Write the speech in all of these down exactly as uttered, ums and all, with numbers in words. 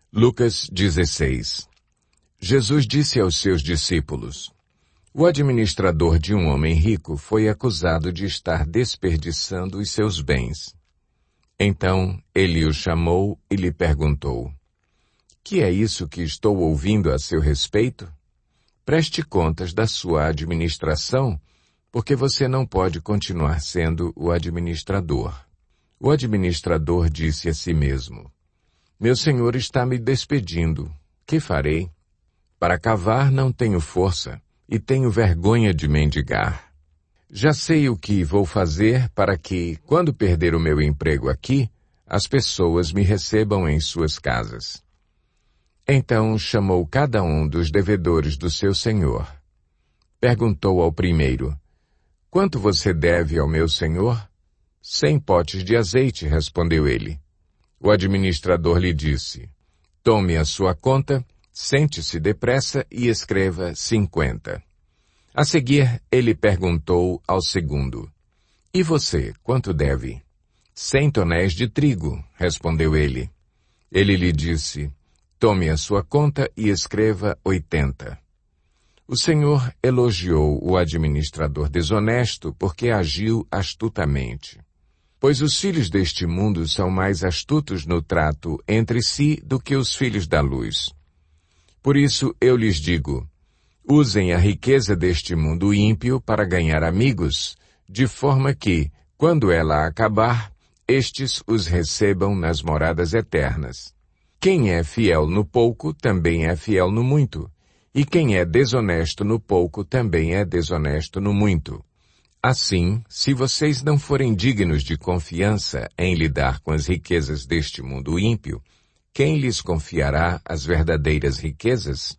Lucas dezesseis. Jesus disse aos seus discípulos: O administrador de um homem rico foi acusado de estar desperdiçando os seus bens. Então ele o chamou e lhe perguntou: Que é isso que estou ouvindo a seu respeito? Preste contas da sua administração, porque você não pode continuar sendo o administrador. O administrador disse a si mesmo: Meu senhor está me despedindo. Que farei? Para cavar não tenho força e tenho vergonha de mendigar. Já sei o que vou fazer para que, quando perder o meu emprego aqui, as pessoas me recebam em suas casas. Então chamou cada um dos devedores do seu senhor. Perguntou ao primeiro: Quanto você deve ao meu senhor? Cem potes de azeite, respondeu ele. O administrador lhe disse: Tome a sua conta, sente-se depressa e escreva cinquenta. A seguir, ele perguntou ao segundo: E você, quanto deve? Cem tonéis de trigo, respondeu ele. Ele lhe disse: Tome a sua conta e escreva oitenta. O Senhor elogiou o administrador desonesto porque agiu astutamente. Pois os filhos deste mundo são mais astutos no trato entre si do que os filhos da luz. Por isso eu lhes digo: usem a riqueza deste mundo ímpio para ganhar amigos, de forma que, quando ela acabar, estes os recebam nas moradas eternas. Quem é fiel no pouco também é fiel no muito, e quem é desonesto no pouco também é desonesto no muito. Assim, se vocês não forem dignos de confiança em lidar com as riquezas deste mundo ímpio, quem lhes confiará as verdadeiras riquezas?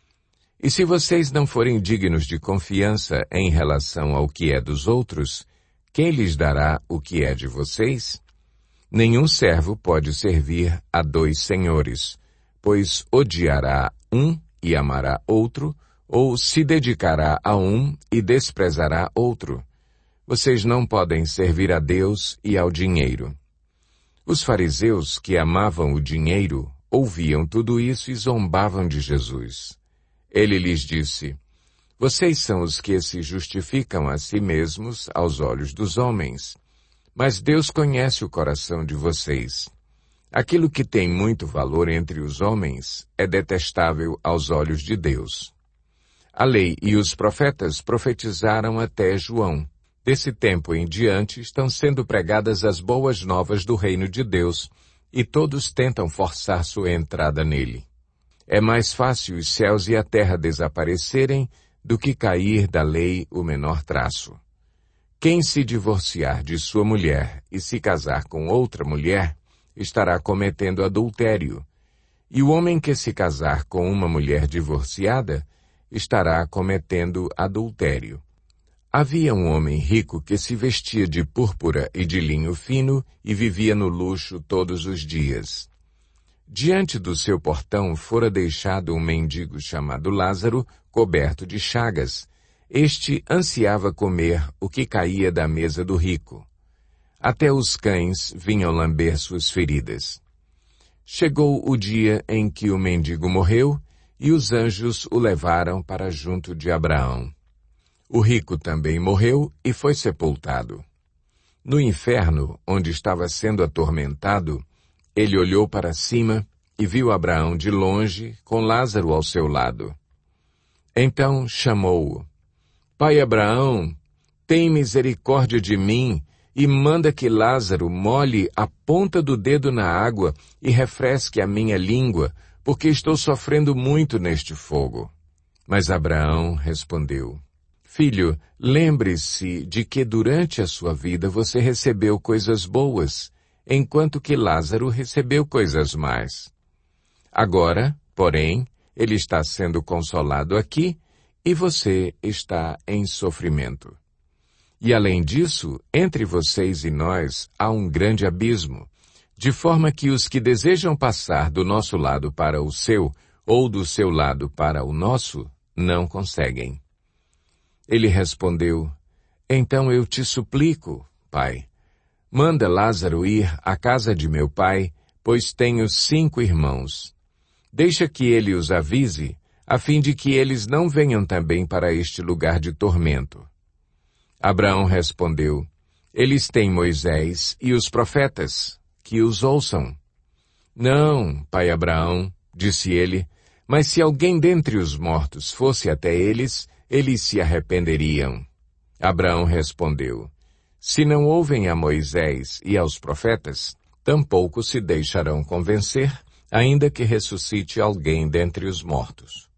E se vocês não forem dignos de confiança em relação ao que é dos outros, quem lhes dará o que é de vocês? Nenhum servo pode servir a dois senhores, pois odiará um e amará outro, ou se dedicará a um e desprezará outro. Vocês não podem servir a Deus e ao dinheiro. Os fariseus, que amavam o dinheiro, ouviam tudo isso e zombavam de Jesus. Ele lhes disse: Vocês são os que se justificam a si mesmos aos olhos dos homens, mas Deus conhece o coração de vocês. Aquilo que tem muito valor entre os homens é detestável aos olhos de Deus. A lei e os profetas profetizaram até João. Desse tempo em diante estão sendo pregadas as boas novas do reino de Deus, e todos tentam forçar sua entrada nele. É mais fácil os céus e a terra desaparecerem do que cair da lei o menor traço. Quem se divorciar de sua mulher e se casar com outra mulher, estará cometendo adultério. E o homem que se casar com uma mulher divorciada, estará cometendo adultério. Havia um homem rico que se vestia de púrpura e de linho fino e vivia no luxo todos os dias. Diante do seu portão fora deixado um mendigo chamado Lázaro, coberto de chagas. Este ansiava comer o que caía da mesa do rico. Até os cães vinham lamber suas feridas. Chegou o dia em que o mendigo morreu e os anjos o levaram para junto de Abraão. O rico também morreu e foi sepultado. No inferno, onde estava sendo atormentado, ele olhou para cima e viu Abraão de longe, com Lázaro ao seu lado. Então chamou-o: Pai Abraão, tem misericórdia de mim e manda que Lázaro molhe a ponta do dedo na água e refresque a minha língua, porque estou sofrendo muito neste fogo. Mas Abraão respondeu: Filho, lembre-se de que durante a sua vida você recebeu coisas boas, enquanto que Lázaro recebeu coisas más. Agora, porém, ele está sendo consolado aqui e você está em sofrimento. E além disso, entre vocês e nós há um grande abismo, de forma que os que desejam passar do nosso lado para o seu, ou do seu lado para o nosso, não conseguem. Ele respondeu: Então eu te suplico, pai, manda Lázaro ir à casa de meu pai, pois tenho cinco irmãos. Deixa que ele os avise, a fim de que eles não venham também para este lugar de tormento. Abraão respondeu, eles têm Moisés e os profetas, que os ouçam. Não, pai Abraão, disse ele, mas se alguém dentre os mortos fosse até eles, eles se arrependeriam. Abraão respondeu, se não ouvem a Moisés e aos profetas, tampouco se deixarão convencer, ainda que ressuscite alguém dentre os mortos.